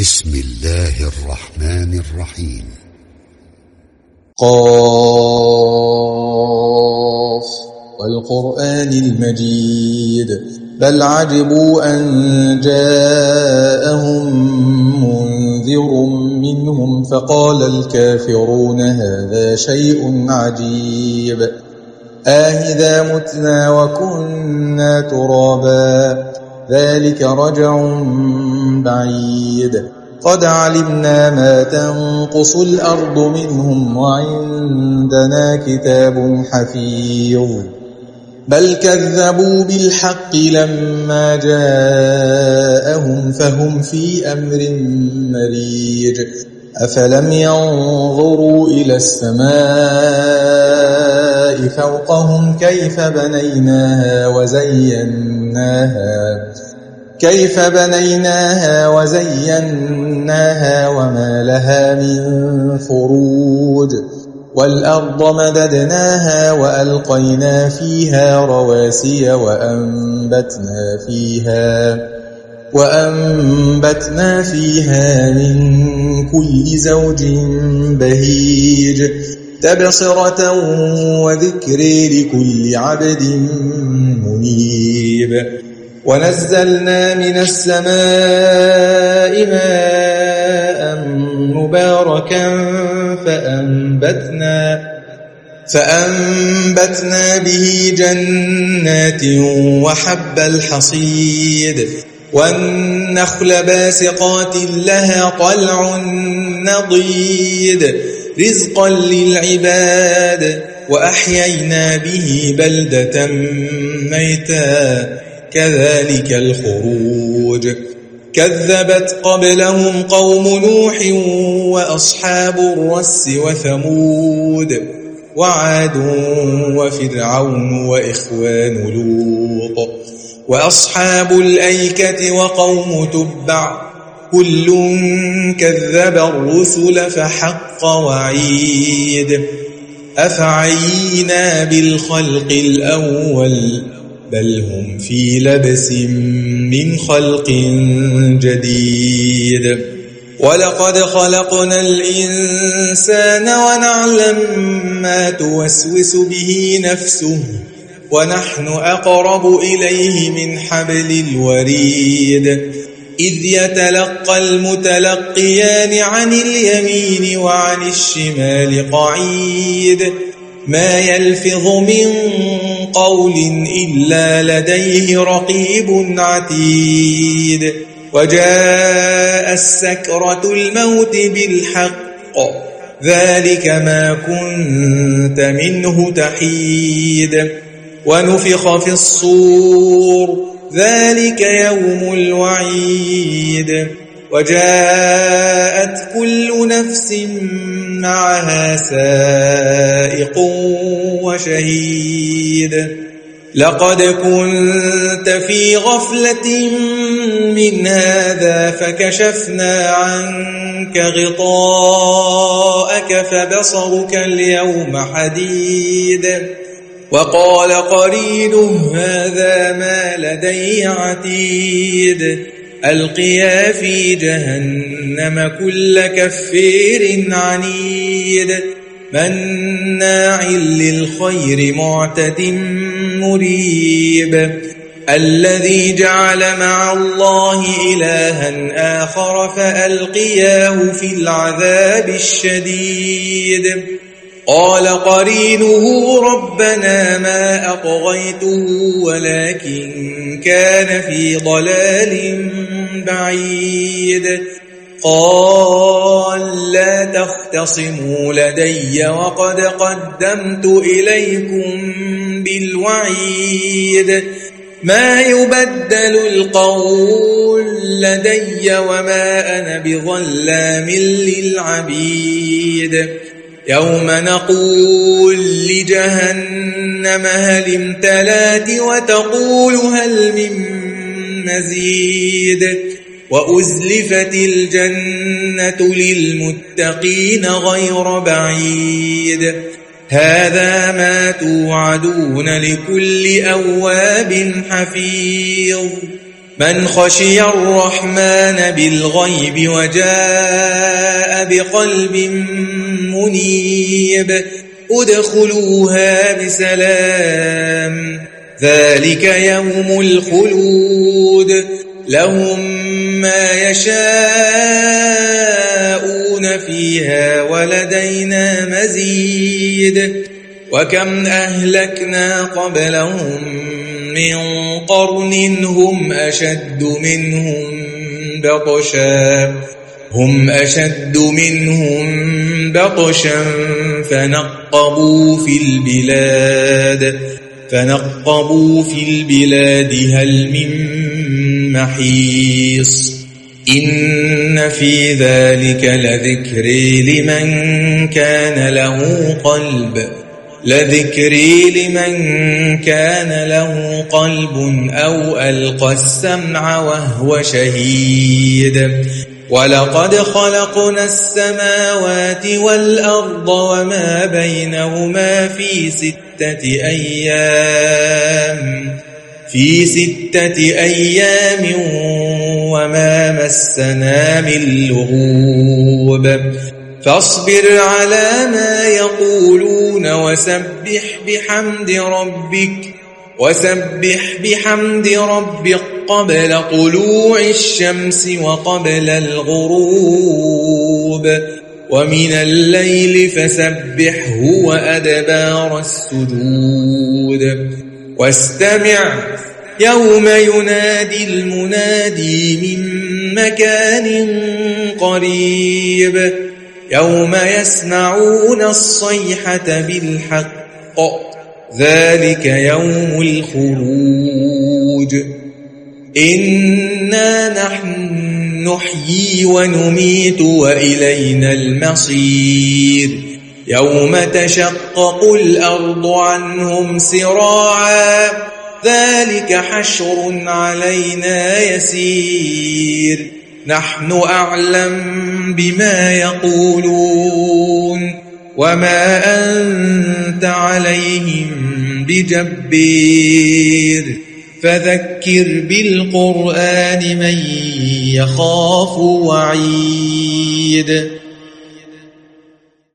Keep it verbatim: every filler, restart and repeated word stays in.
بسم الله الرحمن الرحيم. قاف والقرآن المجيد بل عجبوا أن جاءهم منذر منهم فقال الكافرون هذا شيء عجيب آهذا متنا وكنا ترابا ذلك رجع بعيد قد علمنا ما تنقص الأرض منهم وعندنا كتاب حفيظ بل كذبوا بالحق لما جاءهم فهم في أمر مريج أفلم ينظروا إلى السماء فوقهم كيف بنيناها وزيناها كيف بنيناها وزيناها وما لها من فروج والأرض مددناها وألقينا فيها رواسي وأنبتنا فيها وأنبتنا فيها من كل زوج بهيج تبصرة وذكر لكل عبد منيب ونزلنا من السماء ماء مباركا فأنبتنا فأنبتنا به جنات وحب الحصيد والنخل باسقات لها طلع نضيد رزقا للعباد وأحيينا به بلدة ميتا كذلك الخروج كذبت قبلهم قوم نوح وأصحاب الرس وثمود وعاد وفرعون وإخوان لوط وأصحاب الأيكة وقوم تبع كل كذب الرسل فحق وعيد أفعينا بالخلق الأول بل هم في لبس من خلق جديد ولقد خلقنا الإنسان ونعلم ما توسوس به نفسه ونحن أقرب إليه من حبل الوريد إذ يتلقى المتلقيان عن اليمين وعن الشمال قعيد ما يلفظ من قول إلا لديه رقيب عتيد وجاء السكرة الموت بالحق ذلك ما كنت منه تحيد ونفخ في الصور ذلك يوم الوعيد وجاءت كل نفس معها سائق وشهيد لقد كنت في غفلة من هذا فكشفنا عنك غطاءك فبصرك اليوم حديد وقال قرينه هذا ما لدي عتيد ألقيا في جهنم كل كفير عنيد مناع للخير معتد مريب الذي جعل مع الله إلها آخر فألقياه في العذاب الشديد قال قرينه ربنا ما أطغيته ولكن كان في ضلال بعيد قال لا تختصموا لدي وقد قدمت إليكم بالوعيد ما يبدل القول لدي وما أنا بظلام للعبيد يوم نقول لجهنم هل امتلأت وتقول هل من مزيد وأزلفت الجنة للمتقين غير بعيد هذا ما توعدون لكل أواب حفيظ من خشي الرحمن بالغيب وجاء بقلب منيب ادخلوها بسلام ذلك يوم الخلود لهم ما يشاءون فيها ولدينا مزيد وكم أهلكنا قبلهم من قرن هم أشد منهم بطشا هم أشد منهم بطشا فنقبوا في البلاد فنقبوا في البلاد هل من محيص إن في ذلك لذكري لمن كان له قلب لذكري لمن كان له قلب أو ألقى السمع وهو شهيد ولقد خلقنا السماوات والأرض وما بينهما في ستة أيام في ستة أيام وما مسنا من لغوب فاصبر على ما يقولون وسبح بحمد ربك وسبح بحمد ربك قبل طلوع الشمس وقبل الغروب ومن الليل فسبحه وأدبار السجود واستمع يوم ينادي المنادي من مكان قريب يوم يسمعون الصيحة بالحق ذلك يوم الخروج إنا نحن نحيي ونميت وإلينا المصير يوم تشقق الأرض عنهم سراعا ذلك حشر علينا يسير نحن أعلم بما يقولون وما أنت عليهم بجبير فذكر بالقرآن من يخاف وعيد